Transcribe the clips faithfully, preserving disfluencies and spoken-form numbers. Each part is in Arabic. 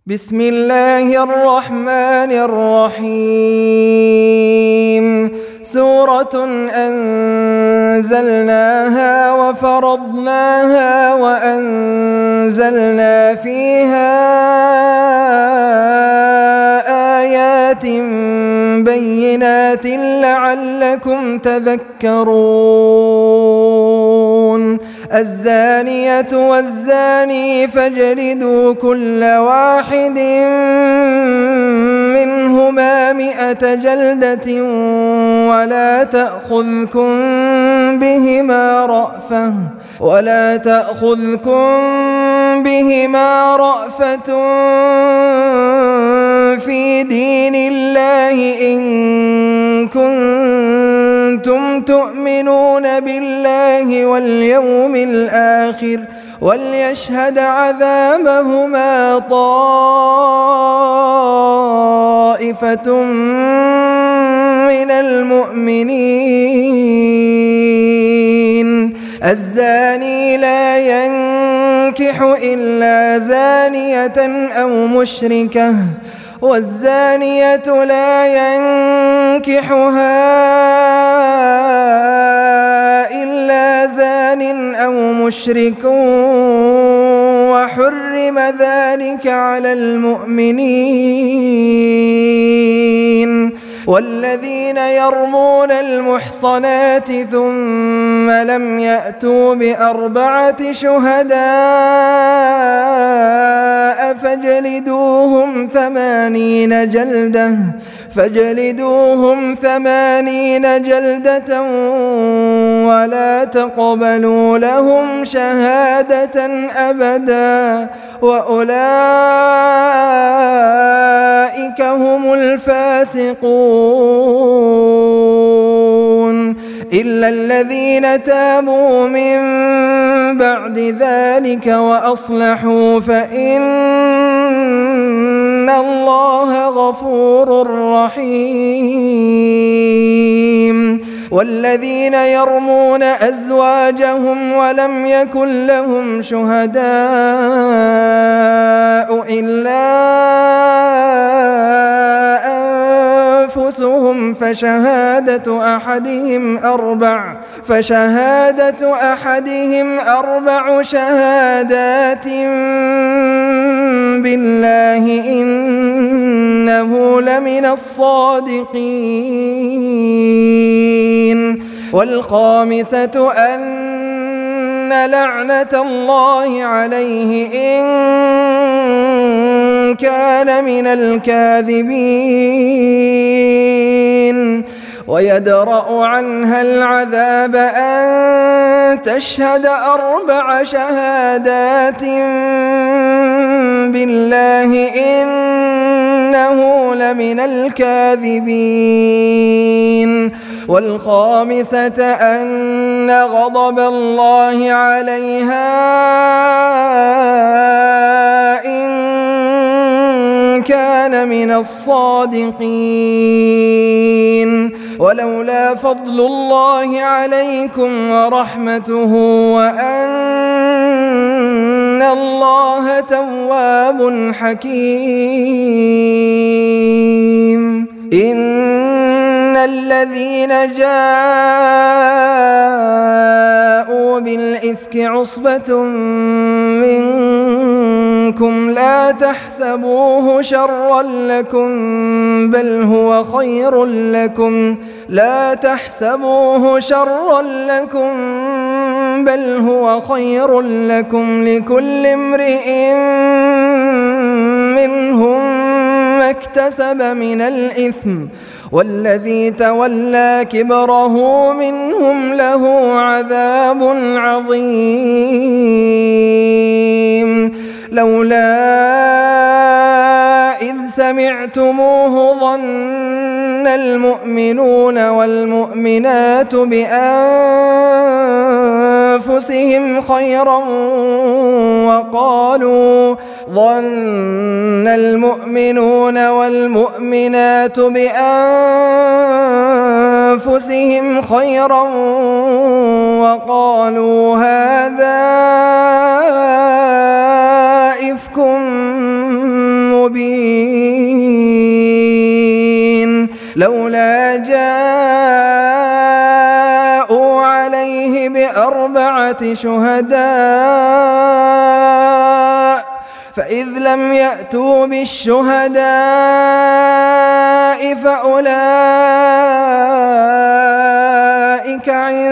بسم الله الرحمن الرحيم. سورة أنزلناها وفرضناها وأنزلنا فيها آيات بينات لعلكم تذكرون. الزانية والزاني فاجلدوا كل واحد منهما مئة جلدة ولا تأخذكم بهما رأفة ولا تأخذكم بهما رأفة في دين الله إن كنتم تؤمنون بالله واليوم الآخر وليشهد عذابهما طائفة من المؤمنين. الزاني لا ينكح إلا زانية أو مشركة والزانية لا ينكحها إلا زان أو مشرك وحرم ذلك على المؤمنين. والذين يرمون المحصنات ثم لم يأتوا بأربعة شهداء فاجلدوهم ثمانين جلدة فاجلدوهم ثمانين جلدة ولا تقبلوا لهم شهادة أبدا وأولئك هم الفاسقون. إلا الذين تابوا من بعد ذلك وأصلحوا فإن الله غفور رحيم. والذين يرمون أزواجهم ولم يكن لهم شهداء إلا أنفسهم فشهادة أحدهم أربع فشهادة أحدهم أربع شهادات بالله إنه لمن الصادقين. والخامسة أن لعنة الله عليه إن كان من الكاذبين. ويدرأ عنها العذاب أن تشهد أربع شهادات بالله إنه لمن الكاذبين. والخامسة أن غضب الله عليها إن كان من الصادقين. ولولا فضل الله عليكم ورحمته وأن الله تواب حكيم. إن الذين جاءوا بالإفك عصبة منكم لا تحسبوه شرا لكم بل هو خير لكم لا تحسبوه شرا لكم بل هو خير لكم لكل امرئ منهم ما اكتسب من الإثم والذي تولى كبره منهم له عذاب عظيم. لولا إذ سمعتموه ظن المؤمنون والمؤمنات بأنفسهم خيرا وقالوا ظن المؤمنون والمؤمنات بأنفسهم خيرا وقالوا هذا إفك مبين لولا جاءوا عليه بأربعة شهداء فإذ لم يأتوا بالشهداء فأولئك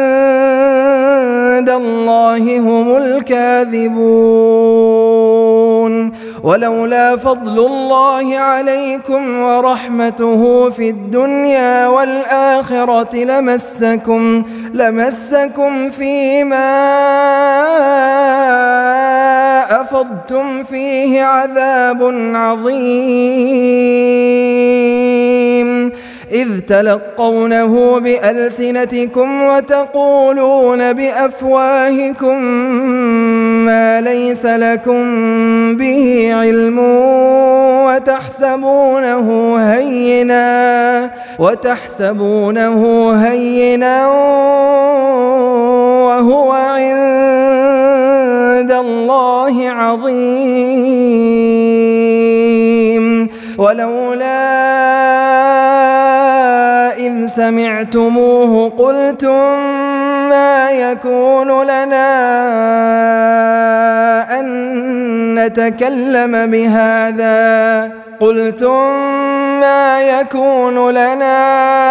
عند الله هم الكاذبون ولولا فضل الله عليكم ورحمته في الدنيا والآخرة لمسكم لمسكم فيما أفضتم فيه عذاب عظيم إذ تلقونه بألسنتكم وتقولون بأفواهكم ما ليس لكم به علم وتحسبونه هينا وتحسبونه هينا وهو عند الله عظيم ولولا إذ سمعتموه قلتم ما يكون لنا أن نتكلم بهذا قلتم ما يكون لنا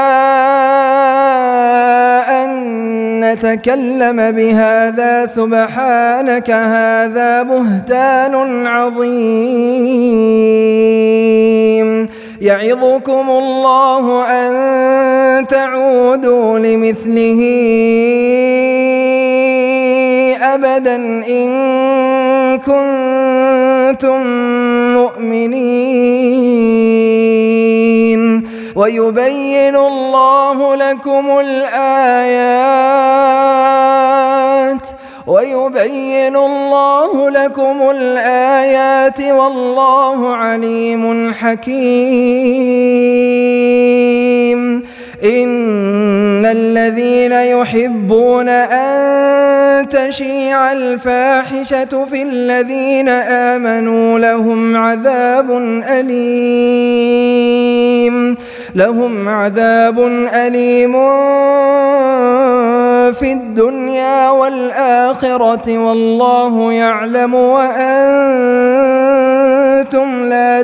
أن نتكلم بهذا سبحانك هذا بهتان عظيم يعظكم الله أن تعودوا لمثله أبدا إن كنتم مؤمنين ويبين الله لكم الآيات ويبين الله لكم الآيات والله عليم حكيم إن الذين يحبون أن تشيع الفاحشة في الذين آمنوا لهم عذاب أليم لهم عذاب أليم في الدنيا والآخرة والله يعلم وأنتم لا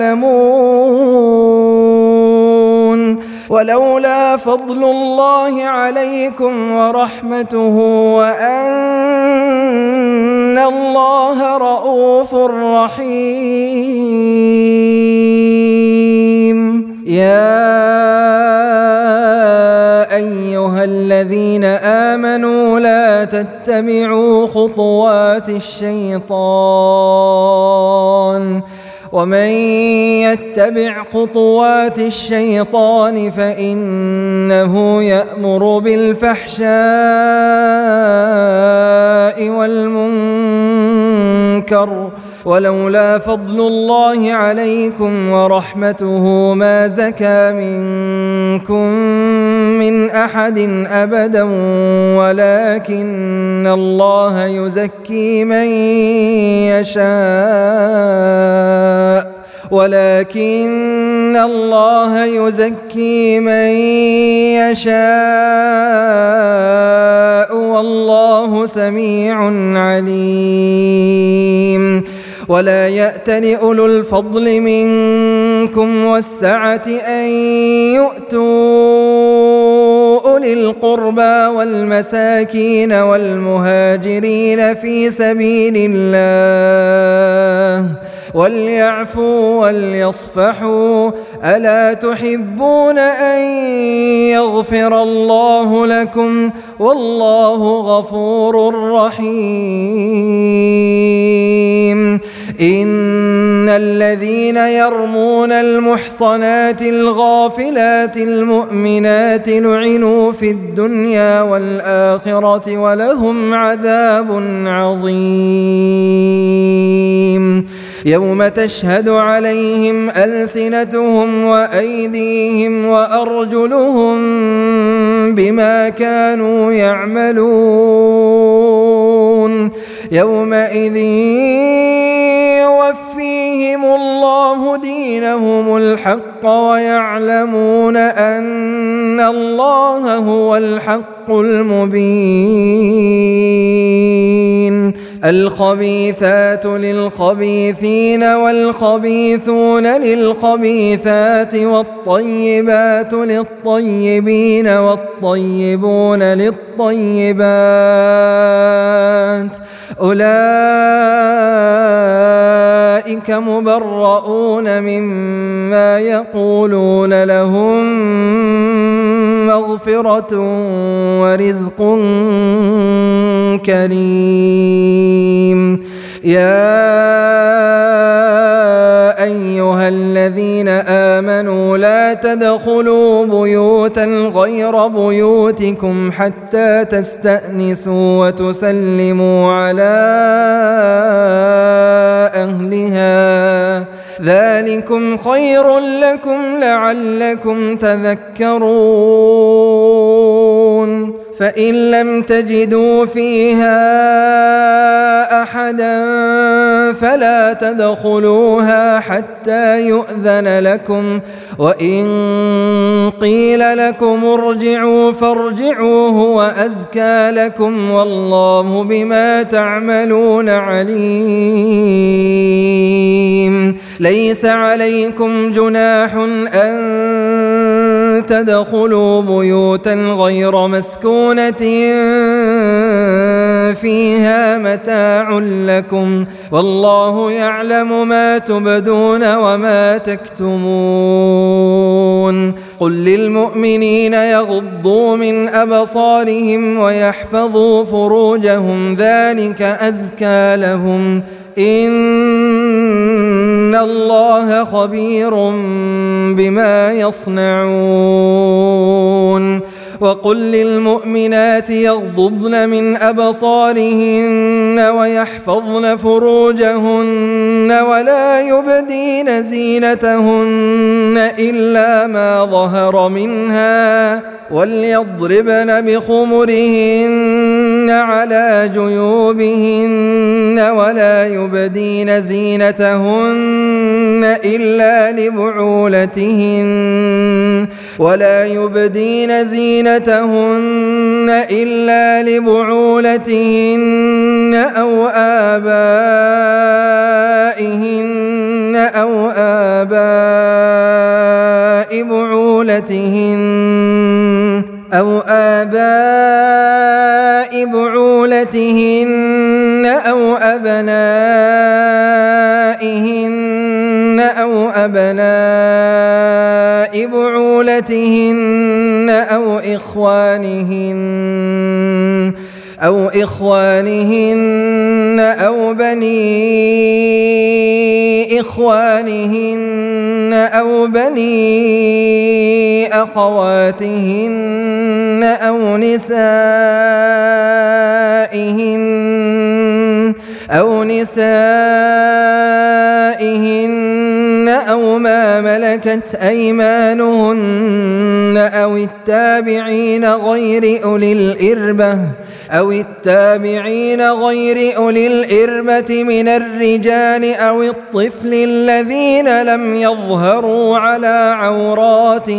تعلمون ولولا فضل الله عليكم ورحمته وأن الله رؤوف رحيم يا أيها الذين آمنوا لا تتبعوا خطوات الشيطان ومن يتبع خطوات الشيطان فإنه يأمر بالفحشاء والمنكر ولولا فضل الله عليكم ورحمته ما زكى منكم من أحد أبدا ولكن الله يزكي من يشاء ولكن الله يزكي من يشاء والله سميع عليم ولا يأتل أولو الفضل منكم والسعة أن يؤتوا أولي القربى والمساكين والمهاجرين في سبيل الله وليعفوا وليصفحوا ألا تحبون أن يغفر الله لكم والله غفور رحيم إن الذين يرمون المحصنات الغافلات المؤمنات لعنوا في الدنيا والآخرة ولهم عذاب عظيم يوم تشهد عليهم ألسنتهم وأيديهم وأرجلهم بما كانوا يعملون يومئذ يوفيهم يريهم الله دينهم الحق ويعلمون أن الله هو الحق المبين. الخبيثات للخبيثين والخبيثون للخبيثات والطيبات للطيبين والطيبون للطيبات أولئك مبرؤون مما يقولون لهم مغفرة ورزق كريم. يا أيها الذين آمنوا لا تدخلوا بيوتا غير بيوتكم حتى تستأنسوا وتسلموا على أهلها ذلكم خير لكم لعلكم تذكرون. فإن لم تجدوا فيها أحدا فلا تدخلوها حتى يؤذن لكم، وإن قيل لكم ارجعوا فارجعوا هو أزكى لكم والله بما تعملون عليم. ليس عليكم جناح أن تدخلوا بيوتا غير مسكونة فيها متاع لكم والله يعلم ما تبدون وما تكتمون. قل للمؤمنين يغضوا من أبصارهم ويحفظوا فروجهم ذلك أزكى لهم إن الله خبير بما يصنعون. وقل للمؤمنات يغضضن من أبصارهن ويحفظن فروجهن ولا يبدين زينتهن إلا ما ظهر منها وليضربن بخمرهن على جيوبهن ولا يبدين زينتهن إلا لبعولتهن ولا يبدين زينتهن إلا لبعولتهن أو آبائهن أو آباء بعولتهن أو آباء بعولتهن أو أبنائهن أو أبناء بعولتهن أو إخوانهن أو إخوانهن أو بني إخوانهن أو بني أخواتهن أو نسائهن أو نسائهن أو ما ملكت أيمانهن أو التابعين غير أولي الإربة أو التابعين غير أولي الإربة من الرجال أو الطفل الذين لم يظهروا على عورات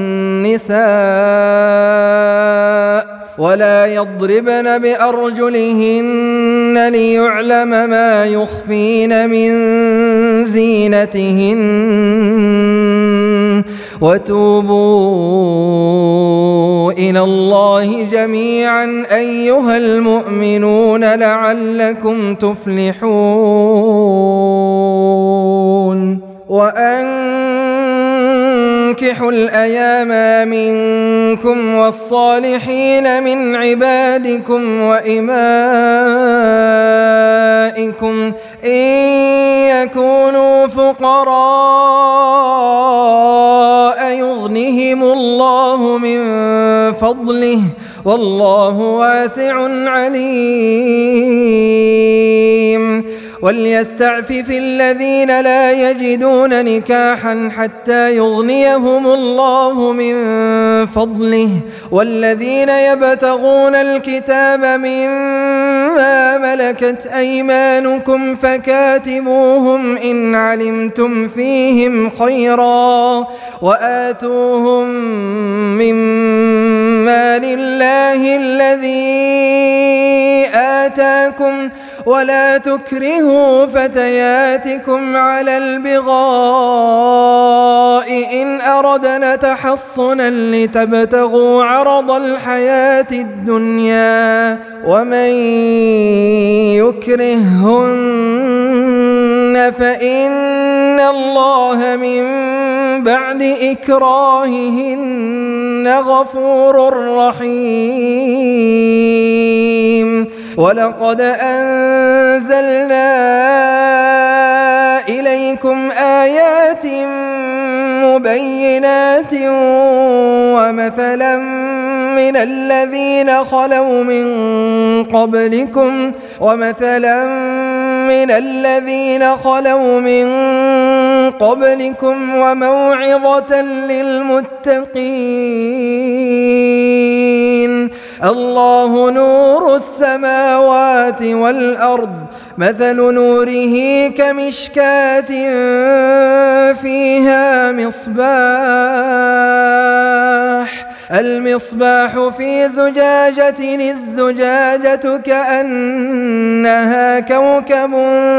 النساء ولا يضربن بأرجلهن ليعلم ما يخفين من زينتهن وتوبوا إلى الله جميعا أيها المؤمنون لعلكم تفلحون. وأنكحوا الأيام منكم والصالحين من عبادكم وإمائكم إن يكونوا فقراء يغنهم الله من فضله والله واسع عليم. وليستعفف الذين لا يجدون نكاحا حتى يغنيهم الله من فضله والذين يبتغون الكتاب ما ملكت أيمانكم فكاتبوهم إن علمتم فيهم خيرا وآتوهم مما لله الذي آتاكم ولا تكرهوا فتياتكم على البغاء إن أردنا تحصنا لتبتغوا عرض الحياة الدنيا ومن يكرههن فإن الله من بعد إكراههن غفور رحيم. ولقد أنزلنا إليكم آيات مبينات ومثلا من الذين خلوا من قبلكم ومثلا من الذين خلوا من قبلكم وموعظة للمتقين. الله نور السماوات والأرض مثل نوره كمشكاة فيها مصباح المصباح في زجاجة الزجاجة كأنها كوكب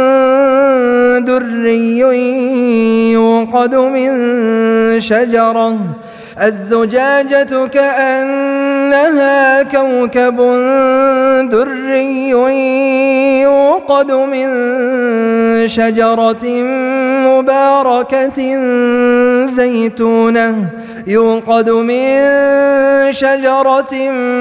دري يوقد من شجرة الزجاجة كأنها كوكب دري يوقد من شجرة مباركة زيتونة يوقد من شجرة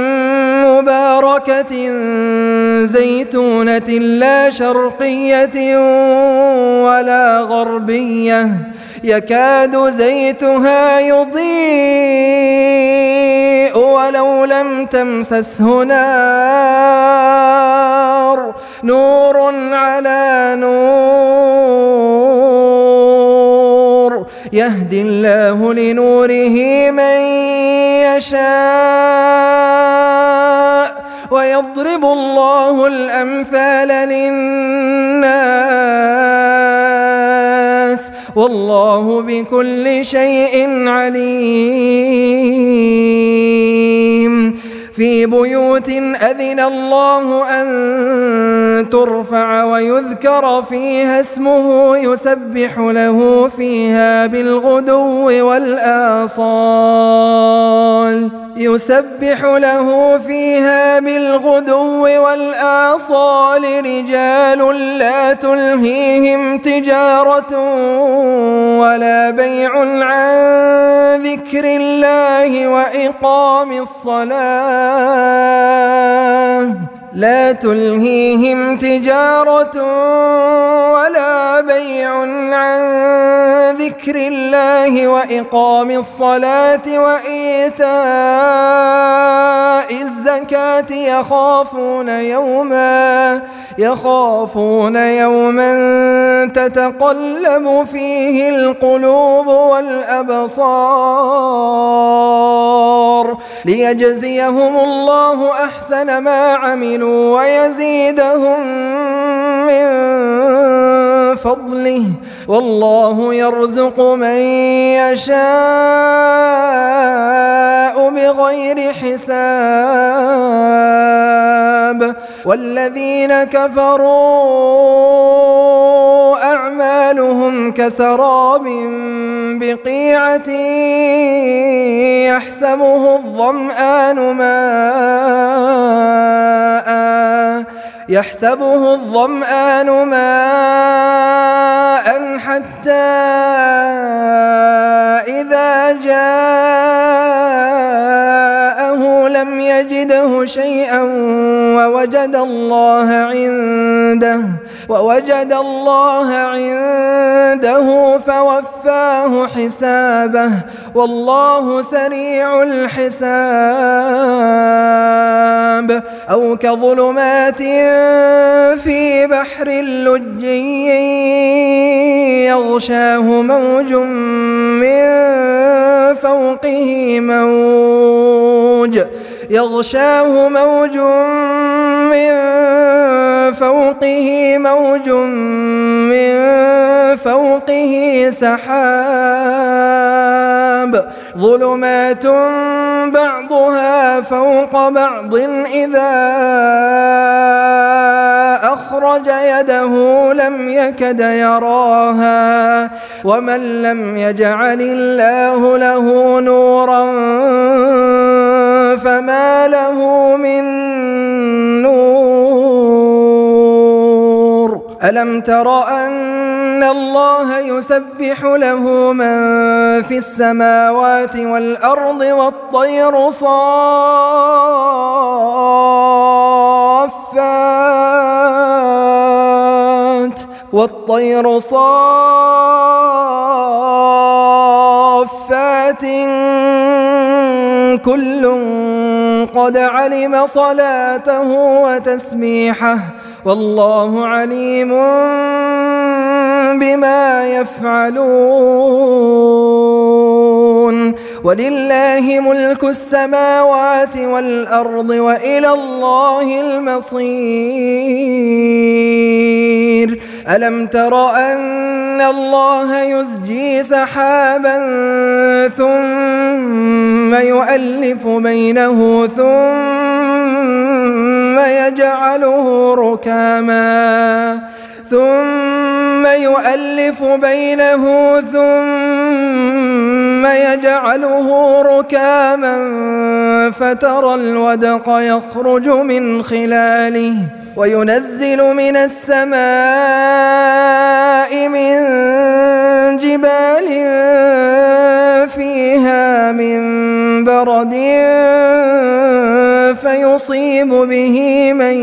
مباركة زيتونة لا شرقية ولا غربية يكاد زيتها يضيء ولو لم تمسسه نار نور على نور يهدي الله لنوره من يشاء ويضرب الله الأمثال للناس والله بكل شيء عليم. في بيوت أذن الله أن ترفع ويذكر فيها اسمه يسبح له فيها بالغدو والآصال يسبح له فيها بالغدو والآصال رجال لا تلهيهم تجارة ولا بيع عن ذكر الله وإقام الصلاة لا تلهيهم تجارة ولا بيع عن ذكر الله وإقام الصلاة وإيتاء الزكاة يخافون يوما يخافون يوما تتقلب فيه القلوب والأبصار ليجزيهم الله أحسن ما عملوا ويزيدهم من فضله والله يرزق من يشاء بغير حساب. والذين كفروا أعمالهم كسراب بقيعة يحسبه الظمآن ماء يحسبه الظمآن ماء حتى إذا جاءه لم يجده شيئا ووجد الله عنده ووجد الله عنده فوفاه حسابه والله سريع الحساب. أو كظلمات في بحر لجي يغشاه موج من فوقه موج يغشاه موج من فوقه موج من فوقه سحاب ظلمات بعضها فوق بعض إذا أخرج يده لم يكد يراها ومن لم يجعل الله له نورا فما له من نور. ألم تر أن الله يسبح له من في السماوات والأرض والطير صافات والطير صافات كل قد علم صلاته وتسبيحه والله عليم بما يفعلون. ولله ملك السماوات والأرض وإلى الله المصير. ألم تر أن الله يزجي سحابا ثم يؤلف بينه ثم يجعله ركاما ثم يؤلف بينه ثم يجعله ركاما فترى الودق يخرج من خلاله وينزل من السماء من جبال فيها من برد فيصيب به من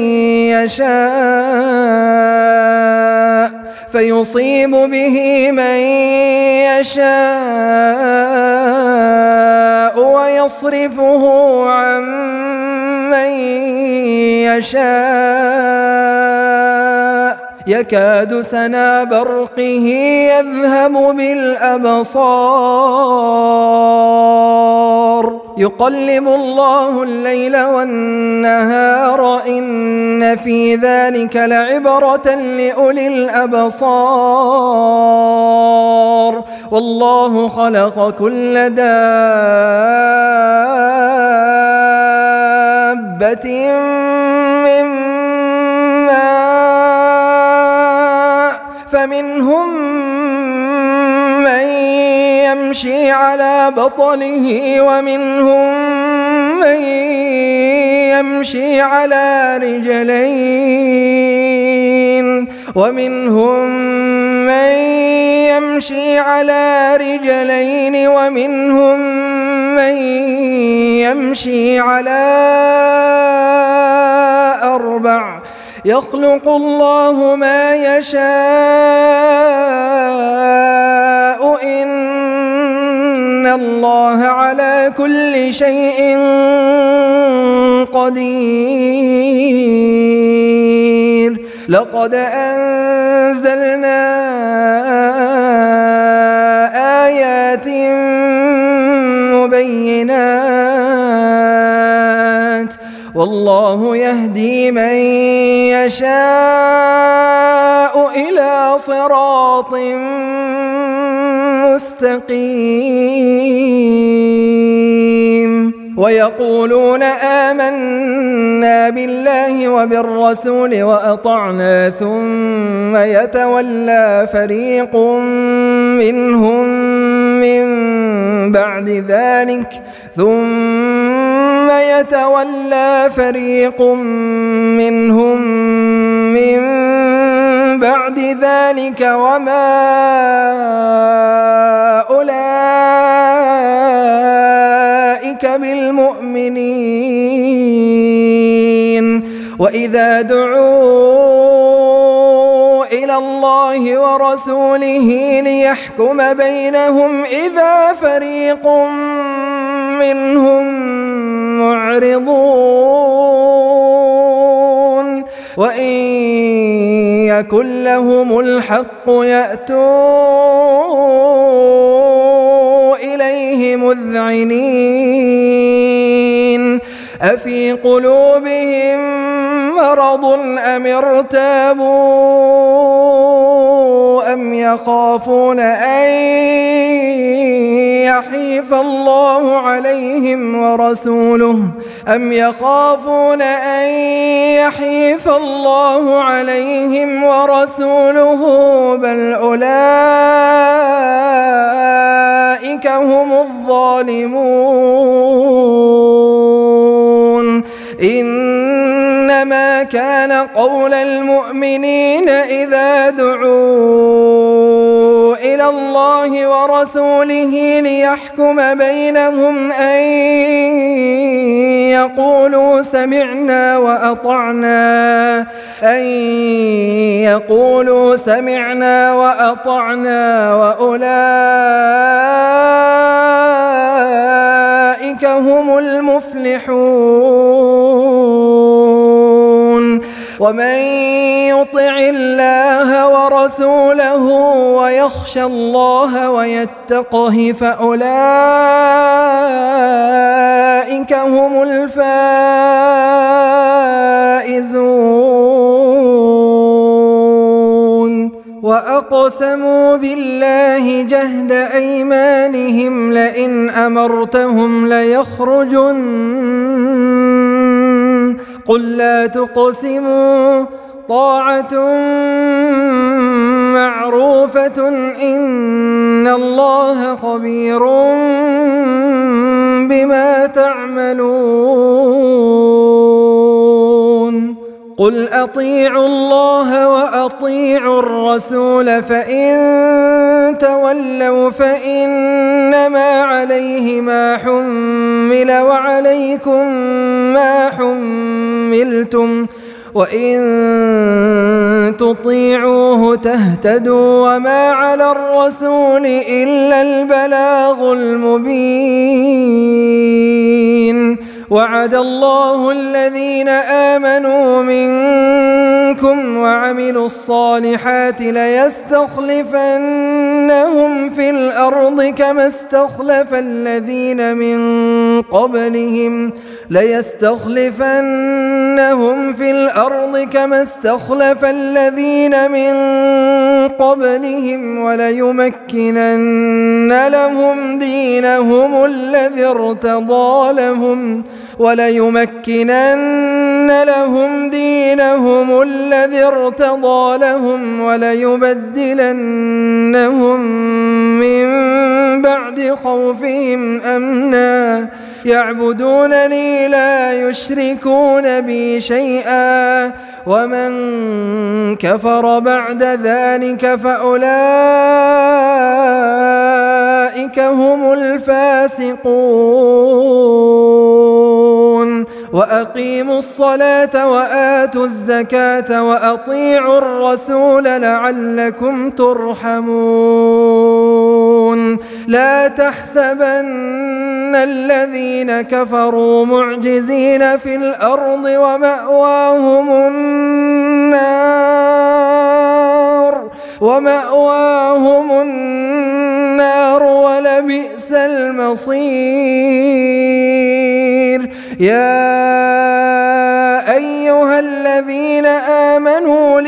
يشاء فيصيب به من يشاء ويصرفه عن من يشاء يكاد سنا برقه يذهب بالأبصار يقلب الله الليل والنهار إن في ذلك لعبرة لأولي الأبصار والله خلق كل دابة من ماء فمنهم من يمشي على بطنه ومنهم من يمشي على رجلين ومنهم من يمشي على رجلين ومنهم من يمشي على أربع يخلق الله ما يشاء إن الله على كل شيء قدير. لقد أنزلنا آيات مبينات والله يهدي من يشاء إلى صراط مستقيم. ويقولون آمنا بالله وبالرسول وأطعنا ثم يتولى فريق منهم من بعد ذلك ثم يتولى فريق منهم من بعد ذلك وما أولئك بالمؤمنين. وإذا دعوا إلى الله ورسوله ليحكم بينهم إذا فريق منهم معرضون وإن يكن لهم الحق يأتوا إليه مذعنين. أفي قلوبهم مرض أم ارتابوا أم يخافون أن يحيف الله عليهم ورسوله أم يخافون أن يحيف الله عليهم ورسوله بل أولئك هم الظالمون. إنما كان قول المؤمنين إذا دعوا إلى الله ورسوله ليحكم بينهم أن يقولوا سمعنا وأطعنا أن يقولوا سمعنا وأطعنا وأولئك هم المفلحون. ومن يطع الله ورسوله ويخشى الله ويتقه فأولئك هم الفائزون. وأقسموا بالله جهد أيمانهم لئن أمرتهم ليخرجن قل لا تقسموا طاعة معروفة إن الله خبير بما تعملون. قل أطيعوا الله وأطيعوا الرسول فإن تولوا فإنما عليه ما حمل وعليكم ما حملتم وإن تطيعوه تهتدوا وما على الرسول إلا البلاغ المبين. وعد الله الذين آمنوا منكم وعملوا الصالحات ليستخلفنهم في الأرض كما استخلف الذين من قبلهم ليستخلفنهم في الأرض كما استخلف الذين من قبلهم وليمكنن لهم دينهم الذي ارتضى لهم وليمكنن لهم دينهم الذي ارتضى لهم وليبدلنهم من بعد خوفهم أمنا يعبدونني لا يشركون بي شيئا ومن كفر بعد ذلك فأولئك هم الفاسقون. وأقيموا الصلاة وآتوا الزكاة وأطيعوا الرسول لعلكم ترحمون. لا تحسبن الذين كفروا معجزين في الأرض ومأواهم النار ومأواهم النار ولبئس المصير. يا أيها الذين آمنوا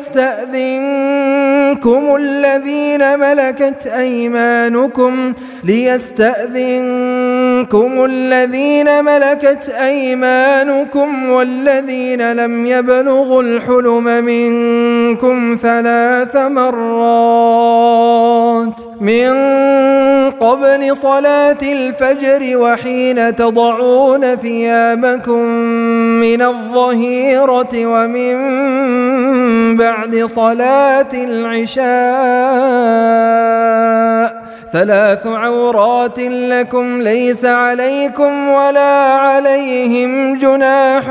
ليستأذنكم الذين ملكت أيمانكم ليستأذنكم الذين ملكت أيمانكم والذين لم يبلغوا الحلم منكم ثلاث مرات من قبل صلاة الفجر وحين تضعون ثيابكم من الظهيرة ومن بعد صلاة العشاء ثلاث عورات لكم ليس عليكم ولا عليهم جناح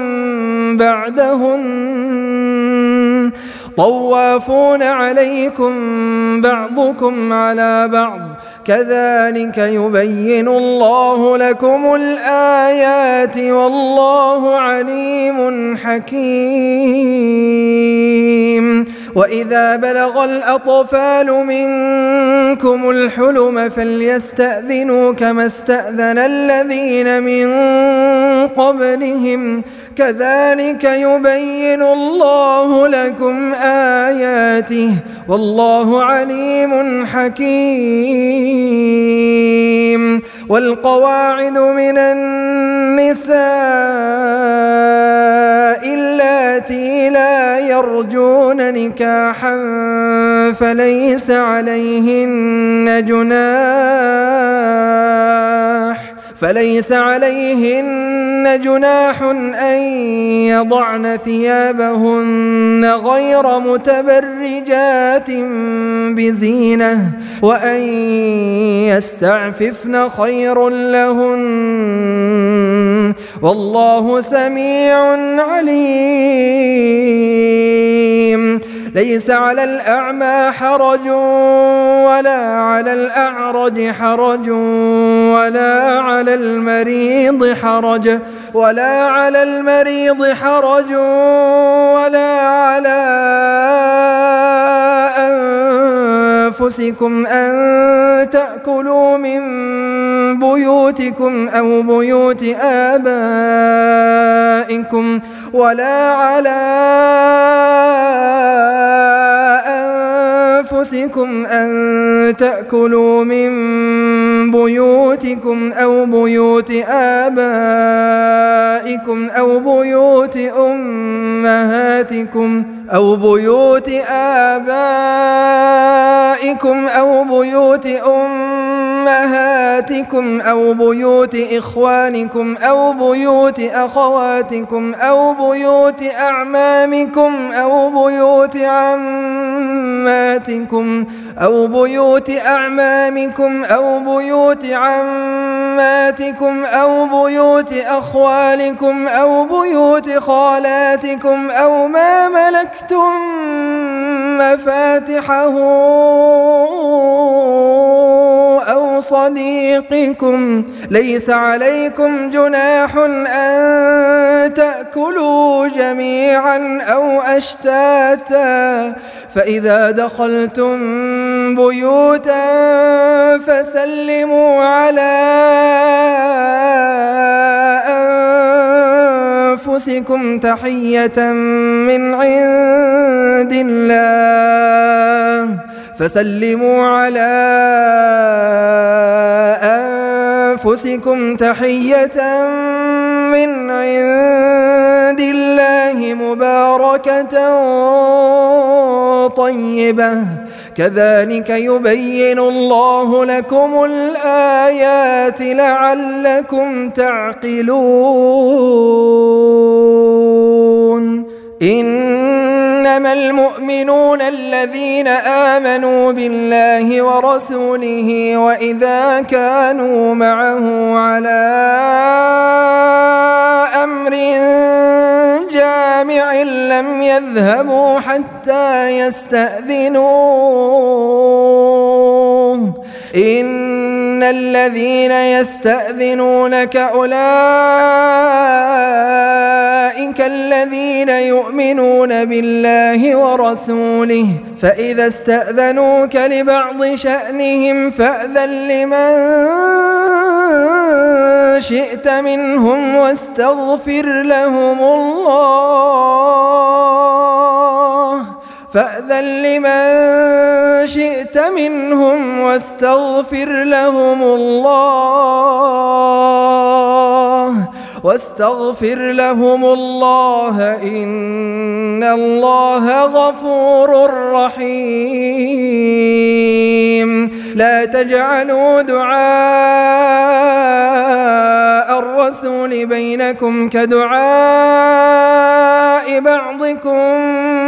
بعدهن طوافون عليكم بعضكم على بعض كذلك يبين الله لكم الآيات والله عليم حكيم. وإذا بلغ الأطفال منكم الحلم فليستأذنوا كما استأذن الذين من قبلهم كذلك يبين الله لكم آياته والله عليم حكيم. والقواعد من النساء اللاتي لا يرجون نكاحا فليس عليهن جناح فليس عليهن جناح أن يضعن ثيابهن غير متبرجات بزينة وأن يستعففن خير لهن والله سميع عليم. ليس على الأعمى حرج ولا على الأعرج حرج ولا على المريض حرج ولا على المريض حرج ولا على أنفسكم أن تأكلوا من بيوتكم أو بيوت آبائكم ولا على أنفسكم أن تأكلوا من بيوتكم أو بيوت آبائكم أو بيوت أمهاتكم أو بيوت آبائكم أو بيوت أمهاتكم أو بيوت إخوانكم أو بيوت أخواتكم أو بيوت أعمامكم أو بيوت عماتكم أو بيوت أعمامكم أو بيوت عماتكم أو بيوت أخوالكم أو بيوت خالاتكم أو ما ملكتم مفاتحه أو صديقكم. ليس عليكم جناح أن تأكلوا جميعا أو أشتاتا فإذا دخلتم بيوتا فسلموا على أنفسكم تحية من عند الله فسلموا على أنفسكم تحية من عند الله مباركة طيبة كذلك يبين الله لكم الآيات لعلكم تعقلون. إنما المؤمنون الذين آمنوا بالله ورسوله وإذا كانوا معه على أمر جامع لم يذهبوا حتى يستأذنوه إن الذين يستأذنونك أولئك الذين يؤمنون بالله ورسوله فإذا استأذنوك لبعض شأنهم فأذن لمن شئت منهم واستغفر لهم الله فأذن لمن شئت منهم واستغفر لهم الله واستغفر لهم الله إن الله غفور رحيم. لا تجعلوا دعاء الرسول بينكم كدعاء بعضكم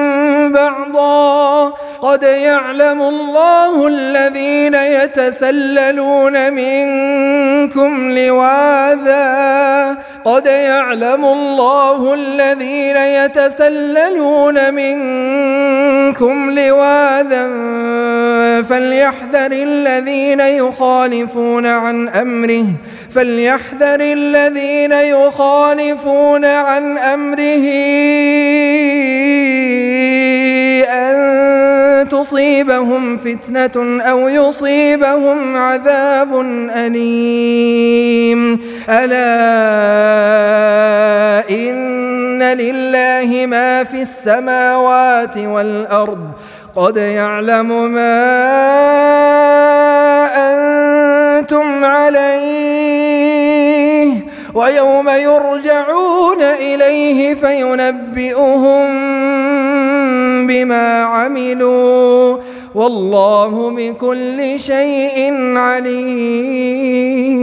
بعضا قد يعلم الله الذين يتسللون منكم لواذا قد يعلم الله الذين يتسللون منكم لواذا فليحذر الذين يخالفون عن أمره فليحذر الذين يخالفون عن أمره أن تصيبهم فتنة أو يصيبهم عذاب أليم. ألا إن لله ما في السماوات والأرض قد يعلم ما أنتم عليه ويوم يرجعون إليه فينبئهم بما عملوا والله بكل شيء عليم.